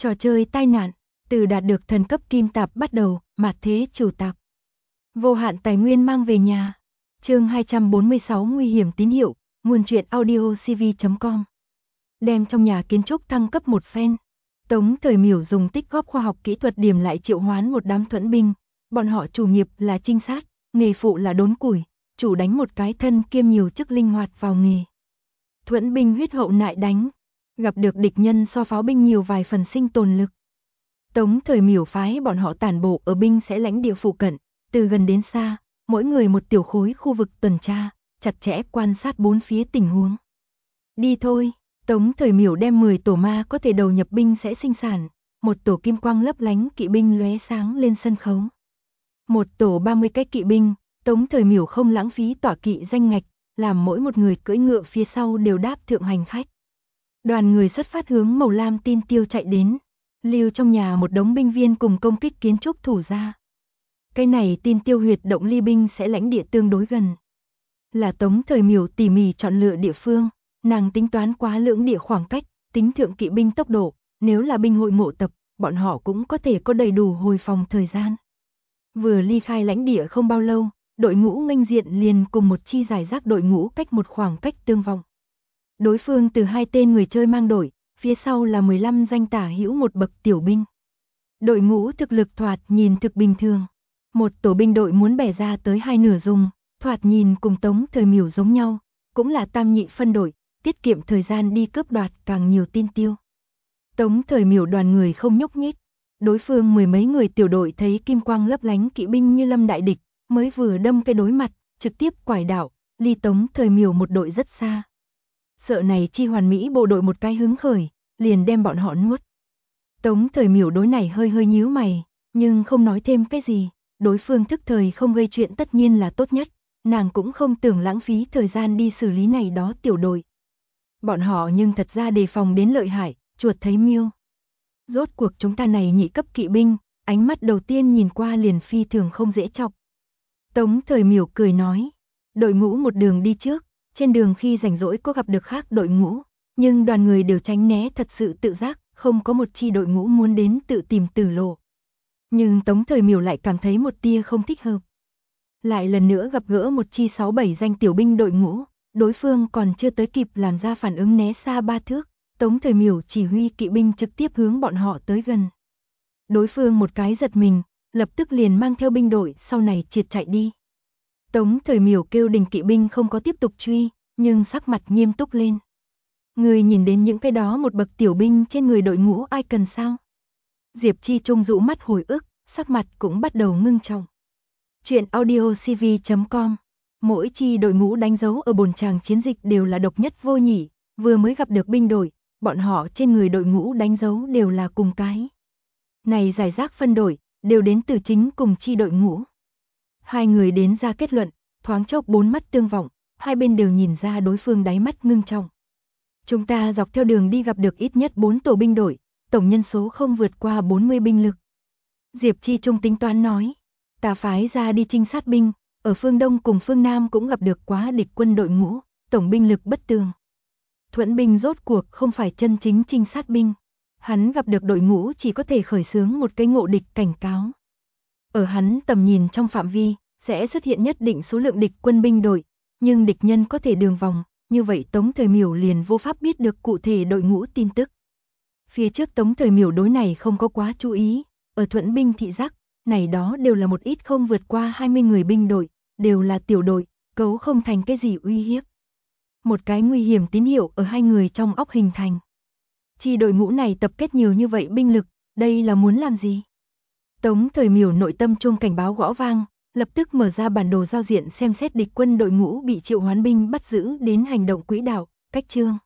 Trò chơi tai nạn, từ đạt được thần cấp kim tạp bắt đầu, mạt thế chủ tạp. Vô hạn tài nguyên mang về nhà. Chương 246 nguy hiểm tín hiệu, nguồn truyện audio cv.com. Đem trong nhà kiến trúc thăng cấp một phen. Tống Thời Miểu dùng tích góp khoa học kỹ thuật điểm lại triệu hoán một đám thuẫn binh, bọn họ chủ nghiệp là trinh sát, nghề phụ là đốn củi, chủ đánh một cái thân kiêm nhiều chức linh hoạt vào nghề. Thuẫn binh huyết hậu nại đánh, gặp được địch nhân so pháo binh nhiều vài phần sinh tồn lực. Tống Thời Miểu phái bọn họ tản bộ ở binh sẽ lãnh địa phụ cận, từ gần đến xa, mỗi người một tiểu khối khu vực tuần tra, chặt chẽ quan sát bốn phía tình huống. Đi thôi, Tống Thời Miểu đem 10 tổ ma có thể đầu nhập binh sẽ sinh sản, một tổ kim quang lấp lánh kỵ binh lóe sáng lên sân khấu. Một tổ 30 cái kỵ binh, Tống Thời Miểu không lãng phí tọa kỵ danh ngạch, làm mỗi một người cưỡi ngựa phía sau đều đáp thượng hành khách. Đoàn người xuất phát hướng màu lam tin tiêu chạy đến, lưu trong nhà một đống binh viên cùng công kích kiến trúc thủ ra. Cái này tin tiêu huyệt động ly binh sẽ lãnh địa tương đối gần. Là Tống Thời Miểu tỉ mỉ chọn lựa địa phương, nàng tính toán quá lưỡng địa khoảng cách, tính thượng kỵ binh tốc độ, nếu là binh hội ngộ tập, bọn họ cũng có thể có đầy đủ hồi phòng thời gian. Vừa ly khai lãnh địa không bao lâu, đội ngũ nghênh diện liền cùng một chi giải rác đội ngũ cách một khoảng cách tương vọng. Đối phương từ 2 tên người chơi mang đội, phía sau là 15 danh tả hữu một bậc tiểu binh. Đội ngũ thực lực thoạt nhìn thực bình thường. Một tổ binh đội muốn bẻ ra tới 2 nửa dùng, thoạt nhìn cùng Tống Thời Miểu giống nhau, cũng là tam nhị phân đội, tiết kiệm thời gian đi cướp đoạt càng nhiều tin tiêu. Tống Thời Miểu đoàn người không nhúc nhích, đối phương 10 mấy người tiểu đội thấy kim quang lấp lánh kỵ binh như lâm đại địch, mới vừa đâm cái đối mặt, trực tiếp quải đạo, ly Tống Thời Miểu một đội rất xa. Sợ này chi hoàn mỹ bộ đội một cái hứng khởi, liền đem bọn họ nuốt. Tống Thời Miểu đối này hơi nhíu mày, nhưng không nói thêm cái gì, đối phương thức thời không gây chuyện tất nhiên là tốt nhất, nàng cũng không tưởng lãng phí thời gian đi xử lý này đó tiểu đội. Bọn họ nhưng thật ra đề phòng đến lợi hại, chuột thấy miêu. Rốt cuộc chúng ta này nhị cấp kỵ binh, ánh mắt đầu tiên nhìn qua liền phi thường không dễ chọc. Tống Thời Miểu cười nói, đội ngũ một đường đi trước, trên đường khi rảnh rỗi có gặp được khác đội ngũ, nhưng đoàn người đều tránh né thật sự tự giác, không có một chi đội ngũ muốn đến tự tìm tử lộ. Nhưng Tống Thời Miểu lại cảm thấy một tia không thích hợp. Lại lần nữa gặp gỡ một chi 6-7 danh tiểu binh đội ngũ, đối phương còn chưa tới kịp làm ra phản ứng né xa 3 thước, Tống Thời Miểu chỉ huy kỵ binh trực tiếp hướng bọn họ tới gần. Đối phương một cái giật mình, lập tức liền mang theo binh đội sau này triệt chạy đi. Tống Thời Miểu kêu đình kỵ binh không có tiếp tục truy, nhưng sắc mặt nghiêm túc lên. Người nhìn đến những cái đó một bậc tiểu binh trên người đội ngũ ai cần sao? Diệp Chi Trung rũ mắt hồi ức, sắc mặt cũng bắt đầu ngưng trọng. Chuyện audio cv.com. Mỗi chi đội ngũ đánh dấu ở bồn tràng chiến dịch đều là độc nhất vô nhị, vừa mới gặp được binh đội, bọn họ trên người đội ngũ đánh dấu đều là cùng cái. Này giải rác phân đội, đều đến từ chính cùng chi đội ngũ. Hai người đến ra kết luận, thoáng chốc bốn mắt tương vọng, hai bên đều nhìn ra đối phương đáy mắt ngưng trọng. Chúng ta dọc theo đường đi gặp được ít nhất 4 tổ binh đội, tổng nhân số không vượt qua 40 binh lực. Diệp Chi Trung tính toán nói, ta phái ra đi trinh sát binh, ở phương Đông cùng phương Nam cũng gặp được quá địch quân đội ngũ, tổng binh lực bất tường. Thuẫn binh rốt cuộc không phải chân chính trinh sát binh, hắn gặp được đội ngũ chỉ có thể khởi xướng một cái ngộ địch cảnh cáo. Ở hắn tầm nhìn trong phạm vi, sẽ xuất hiện nhất định số lượng địch quân binh đội, nhưng địch nhân có thể đường vòng, như vậy Tống Thời Miểu liền vô pháp biết được cụ thể đội ngũ tin tức. Phía trước Tống Thời Miểu đối này không có quá chú ý, ở thuẫn binh thị giác, này đó đều là một ít không vượt qua 20 người binh đội, đều là tiểu đội, cấu không thành cái gì uy hiếp. Một cái nguy hiểm tín hiệu ở hai người trong óc hình thành. Chi đội ngũ này tập kết nhiều như vậy binh lực, đây là muốn làm gì? Tống Thời Miểu nội tâm chuông cảnh báo gõ vang, lập tức mở ra bản đồ giao diện xem xét địch quân đội ngũ bị triệu hoán binh bắt giữ đến hành động quỹ đạo, cách chương.